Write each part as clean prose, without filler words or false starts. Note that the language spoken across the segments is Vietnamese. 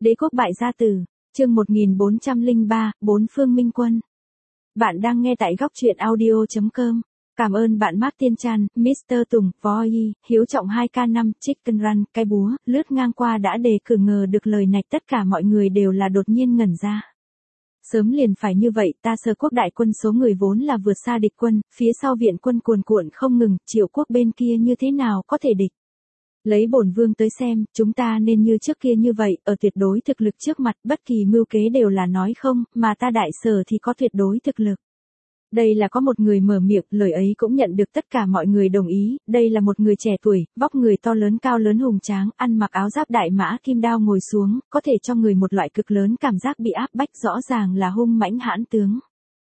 Đế quốc bại gia tử, chương 1403, bốn phương minh quân. Bạn đang nghe tại góc truyện audio.com. Cảm ơn bạn Mark Tiên Trăn, Mr. Tùng, Voi, Hiếu Trọng 2K5, Chicken Run, cái búa, lướt ngang qua đã đề cử ngờ được lời này tất cả mọi người đều là đột nhiên ngẩn ra. Sớm liền phải như vậy, ta Sở quốc đại quân số người vốn là vượt xa địch quân, phía sau viện quân cuồn cuộn không ngừng, Triệu quốc bên kia như thế nào có thể địch. Lấy bổn vương tới xem, chúng ta nên như trước kia như vậy, ở tuyệt đối thực lực trước mặt, bất kỳ mưu kế đều là nói không, mà ta Đại Sở thì có tuyệt đối thực lực. Đây là có một người mở miệng, lời ấy cũng nhận được tất cả mọi người đồng ý, đây là một người trẻ tuổi, vóc người to lớn cao lớn hùng tráng, ăn mặc áo giáp đại mã kim đao ngồi xuống, có thể cho người một loại cực lớn cảm giác bị áp bách, rõ ràng là hung mãnh hãn tướng.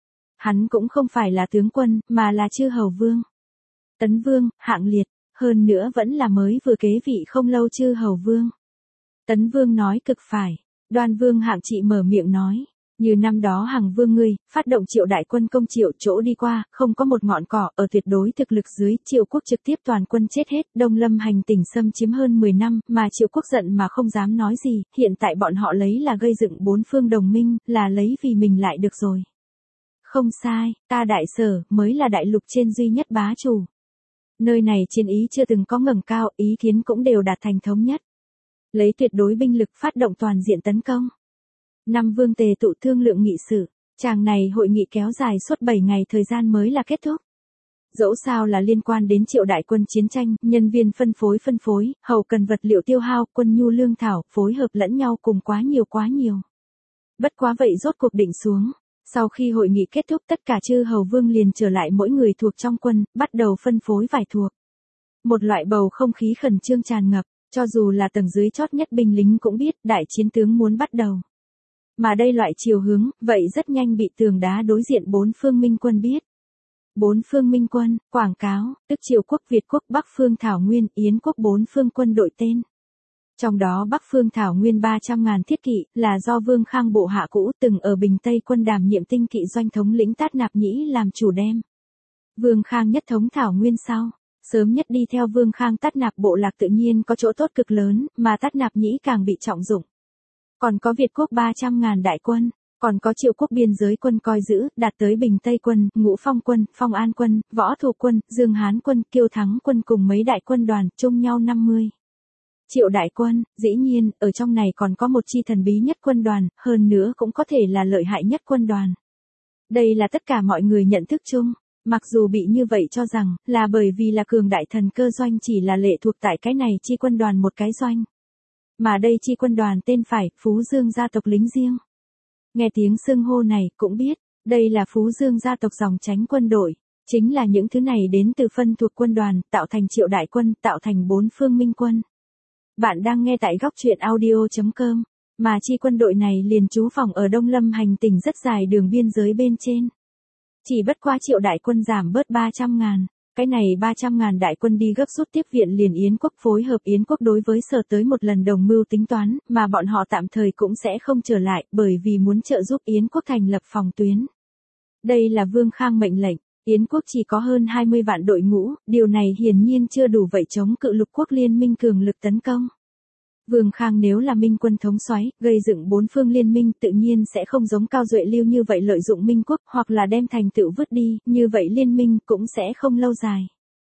Hắn cũng không phải là tướng quân, mà là chư hầu vương. Tấn Vương, Hạng Liệt, hơn nữa vẫn là mới vừa kế vị không lâu chư hầu vương. Tấn Vương nói cực phải, Đoan Vương Hạng Trị mở miệng nói. Như năm đó Hằng Vương ngươi, phát động Triệu đại quân công Triệu chỗ đi qua, không có một ngọn cỏ, ở tuyệt đối thực lực dưới, Triệu quốc trực tiếp toàn quân chết hết, Đông Lâm hành tỉnh xâm chiếm hơn 10 năm, mà Triệu quốc giận mà không dám nói gì, hiện tại bọn họ lấy là gây dựng bốn phương đồng minh, là lấy vì mình lại được rồi. Không sai, ta Đại Sở, mới là đại lục trên duy nhất bá chủ. Nơi này chiến ý chưa từng có ngẩng cao, ý kiến cũng đều đạt thành thống nhất. Lấy tuyệt đối binh lực phát động toàn diện tấn công. Năm vương tề tụ thương lượng nghị sự, chàng này hội nghị kéo dài suốt 7 ngày thời gian mới là kết thúc. Dẫu sao là liên quan đến Triệu đại quân chiến tranh, nhân viên phân phối, hậu cần vật liệu tiêu hao, quân nhu lương thảo, phối hợp lẫn nhau cùng quá nhiều. Bất quá vậy rốt cuộc định xuống. Sau khi hội nghị kết thúc tất cả chư hầu vương liền trở lại mỗi người thuộc trong quân, bắt đầu phân phối vải thuộc. Một loại bầu không khí khẩn trương tràn ngập, cho dù là tầng dưới chót nhất binh lính cũng biết đại chiến tướng muốn bắt đầu. Mà đây loại chiều hướng, vậy rất nhanh bị tường đá đối diện bốn phương minh quân biết. Bốn phương minh quân, quảng cáo, tức Triệu quốc, Việt quốc, Bắc phương Thảo Nguyên, Yến quốc bốn phương quân đội tên. Trong đó Bắc phương Thảo Nguyên 300.000 thiết kỵ, là do Vương Khang bộ hạ cũ từng ở Bình Tây quân đảm nhiệm tinh kỵ doanh thống lĩnh Tát Nạp Nhĩ làm chủ đem. Vương Khang nhất thống Thảo Nguyên sau, sớm nhất đi theo Vương Khang Tát Nạp bộ lạc tự nhiên có chỗ tốt cực lớn, mà Tát Nạp Nhĩ càng bị trọng dụng. Còn có Việt quốc 300.000 đại quân, còn có Triệu quốc biên giới quân coi giữ, đạt tới Bình Tây quân, Ngũ Phong quân, Phong An quân, Võ Thục quân, Dương Hán quân, Kiêu Thắng quân cùng mấy đại quân đoàn, chung nhau 50. Triệu đại quân, dĩ nhiên, ở trong này còn có một chi thần bí nhất quân đoàn, hơn nữa cũng có thể là lợi hại nhất quân đoàn. Đây là tất cả mọi người nhận thức chung, mặc dù bị như vậy cho rằng, là bởi vì là cường đại thần cơ doanh chỉ là lệ thuộc tại cái này chi quân đoàn một cái doanh. Mà đây chi quân đoàn tên phải, Phú Dương gia tộc lính riêng. Nghe tiếng xưng hô này cũng biết, đây là Phú Dương gia tộc dòng tránh quân đội. Chính là những thứ này đến từ phân thuộc quân đoàn, tạo thành Triệu đại quân, tạo thành bốn phương minh quân. Bạn đang nghe tại góc truyện audio.com, mà chi quân đội này liền trú phòng ở Đông Lâm hành tỉnh rất dài đường biên giới bên trên. Chỉ bất quá Triệu đại quân giảm bớt 300.000, cái này 300.000 đại quân đi gấp rút tiếp viện liền Yến quốc, phối hợp Yến quốc đối với Sở tới một lần đồng mưu tính toán, mà bọn họ tạm thời cũng sẽ không trở lại, bởi vì muốn trợ giúp Yến quốc thành lập phòng tuyến. Đây là Vương Khang mệnh lệnh. Yến quốc chỉ có hơn 20 vạn đội ngũ, điều này hiển nhiên chưa đủ vậy chống cự lục quốc liên minh cường lực tấn công. Vương Khang nếu là minh quân thống soái, gây dựng bốn phương liên minh tự nhiên sẽ không giống Cao Duệ Lưu như vậy lợi dụng minh quốc hoặc là đem thành tựu vứt đi, như vậy liên minh cũng sẽ không lâu dài.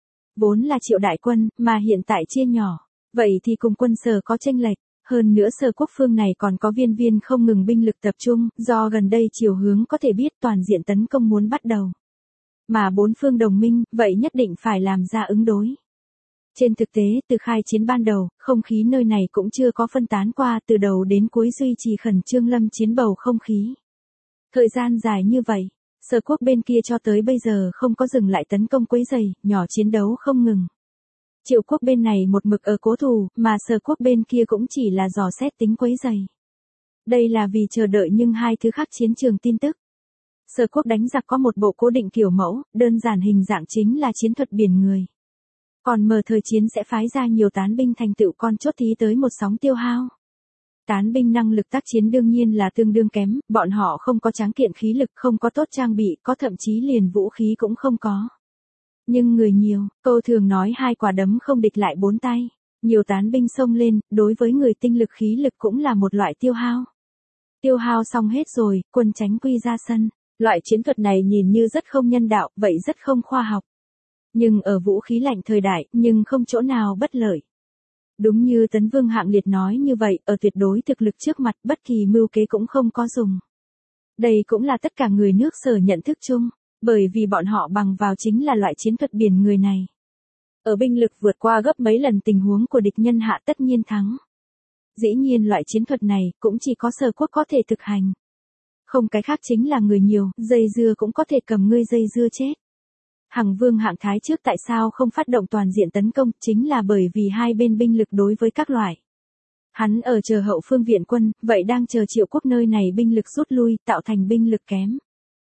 Vốn là Triệu đại quân, mà hiện tại chia nhỏ, vậy thì cùng quân Sở có chênh lệch. Hơn nữa Sở quốc phương này còn có viên không ngừng binh lực tập trung, do gần đây chiều hướng có thể biết toàn diện tấn công muốn bắt đầu. Mà bốn phương đồng minh, vậy nhất định phải làm ra ứng đối. Trên thực tế, từ khai chiến ban đầu, không khí nơi này cũng chưa có phân tán qua, từ đầu đến cuối duy trì khẩn trương lâm chiến bầu không khí. Thời gian dài như vậy, Sở quốc bên kia cho tới bây giờ không có dừng lại tấn công quấy rầy, nhỏ chiến đấu không ngừng. Triệu quốc bên này một mực ở cố thủ, mà Sở quốc bên kia cũng chỉ là dò xét tính quấy rầy. Đây là vì chờ đợi nhưng hai thứ khác chiến trường tin tức. Sở quốc đánh giặc có một bộ cố định kiểu mẫu, đơn giản hình dạng chính là chiến thuật biển người. Còn mở thời chiến sẽ phái ra nhiều tán binh thành tựu con chốt thí tới một sóng tiêu hao. Tán binh năng lực tác chiến đương nhiên là tương đương kém, bọn họ không có tráng kiện khí lực, không có tốt trang bị, có thậm chí liền vũ khí cũng không có. Nhưng người nhiều, câu thường nói hai quả đấm không địch lại bốn tay. Nhiều tán binh xông lên, đối với người tinh lực khí lực cũng là một loại tiêu hao. Tiêu hao xong hết rồi, quân tránh quy ra sân. Loại chiến thuật này nhìn như rất không nhân đạo, vậy rất không khoa học. Nhưng ở vũ khí lạnh thời đại, nhưng không chỗ nào bất lợi. Đúng như Tấn Vương Hạng Liệt nói như vậy, ở tuyệt đối thực lực trước mặt bất kỳ mưu kế cũng không có dùng. Đây cũng là tất cả người nước Sở nhận thức chung, bởi vì bọn họ bằng vào chính là loại chiến thuật biển người này. Ở binh lực vượt qua gấp mấy lần tình huống của địch nhân hạ tất nhiên thắng. Dĩ nhiên loại chiến thuật này cũng chỉ có Sở quốc có thể thực hành. Không cái khác chính là người nhiều, dây dưa cũng có thể cầm ngươi dây dưa chết. Hằng Vương Hạng Thái trước tại sao không phát động toàn diện tấn công, chính là bởi vì hai bên binh lực đối với các loại. Hắn ở chờ hậu phương viện quân, vậy đang chờ Triệu quốc nơi này binh lực rút lui, tạo thành binh lực kém.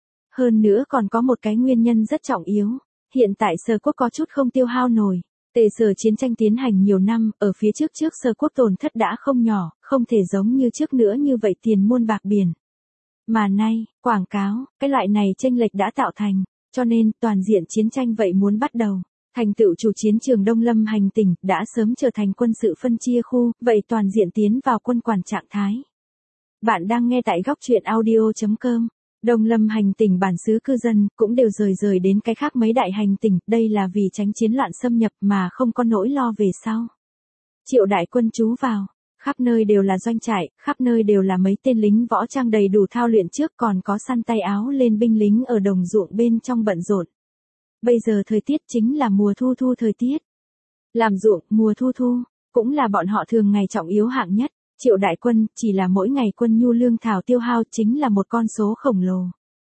Hơn nữa còn có một cái nguyên nhân rất trọng yếu, hiện tại Sở quốc có chút không tiêu hao nổi. Tề Sở chiến tranh tiến hành nhiều năm, ở phía trước Sở quốc tổn thất đã không nhỏ, không thể giống như trước nữa như vậy tiền muôn bạc biển. Mà nay, quảng cáo, cái loại này chênh lệch đã tạo thành, cho nên toàn diện chiến tranh vậy muốn bắt đầu. Thành tựu chủ chiến trường Đông Lâm hành tỉnh đã sớm trở thành quân sự phân chia khu, vậy toàn diện tiến vào quân quản trạng thái. Bạn đang nghe tại góc truyện audio.com. Đông Lâm hành tỉnh bản xứ cư dân cũng đều rời đến cái khác mấy đại hành tỉnh, đây là vì tránh chiến loạn xâm nhập mà không có nỗi lo về sau. Triệu đại quân trú vào, khắp nơi đều là doanh trại, khắp nơi đều là mấy tên lính võ trang đầy đủ thao luyện trước, còn có săn tay áo lên binh lính ở đồng ruộng bên trong bận rộn. Bây giờ thời tiết chính là mùa thu thời tiết. Làm ruộng, mùa thu, cũng là bọn họ thường ngày trọng yếu hạng nhất. Triệu đại quân, chỉ là mỗi ngày quân nhu lương thảo tiêu hao chính là một con số khổng lồ.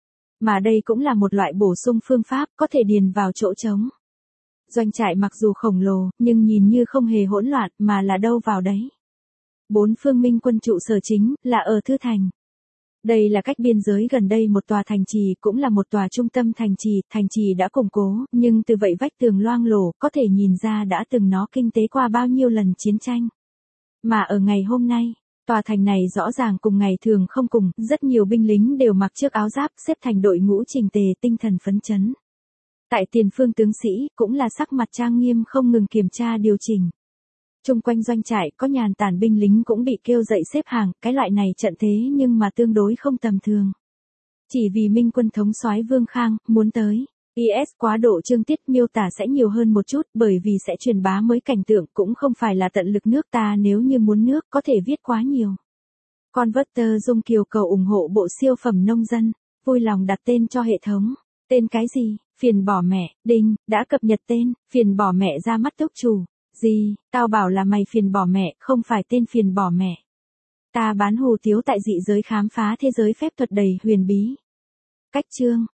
Mà đây cũng là một loại bổ sung phương pháp, có thể điền vào chỗ trống. Doanh trại mặc dù khổng lồ, nhưng nhìn như không hề hỗn loạn, mà là đâu vào đấy. Bốn phương minh quân trụ sở chính, là ở Thư Thành. Đây là cách biên giới gần đây một tòa thành trì, cũng là một tòa trung tâm thành trì đã củng cố, nhưng từ vậy vách tường loang lổ, có thể nhìn ra đã từng nó kinh tế qua bao nhiêu lần chiến tranh. Mà ở ngày hôm nay, tòa thành này rõ ràng cùng ngày thường không cùng, rất nhiều binh lính đều mặc chiếc áo giáp xếp thành đội ngũ chỉnh tề tinh thần phấn chấn. Tại tiền phương tướng sĩ, cũng là sắc mặt trang nghiêm không ngừng kiểm tra điều chỉnh. Trung quanh doanh trại có nhàn tản binh lính cũng bị kêu dậy xếp hàng, cái loại này trận thế nhưng mà tương đối không tầm thường. Chỉ vì Minh quân thống soái Vương Khang muốn tới, IS quá độ chương tiết miêu tả sẽ nhiều hơn một chút, bởi vì sẽ truyền bá mới cảnh tượng, cũng không phải là tận lực nước ta, nếu như muốn nước có thể viết quá nhiều. Converter Dung Kiều cầu ủng hộ bộ siêu phẩm nông dân, vui lòng đặt tên cho hệ thống. Tên cái gì? Phiền bỏ mẹ, đinh, đã cập nhật tên, phiền bỏ mẹ ra mắt túc chủ. Gì, tao bảo là mày phiền bỏ mẹ, không phải tên phiền bỏ mẹ. Ta bán hủ tiếu tại dị giới khám phá thế giới phép thuật đầy huyền bí. Cách chương,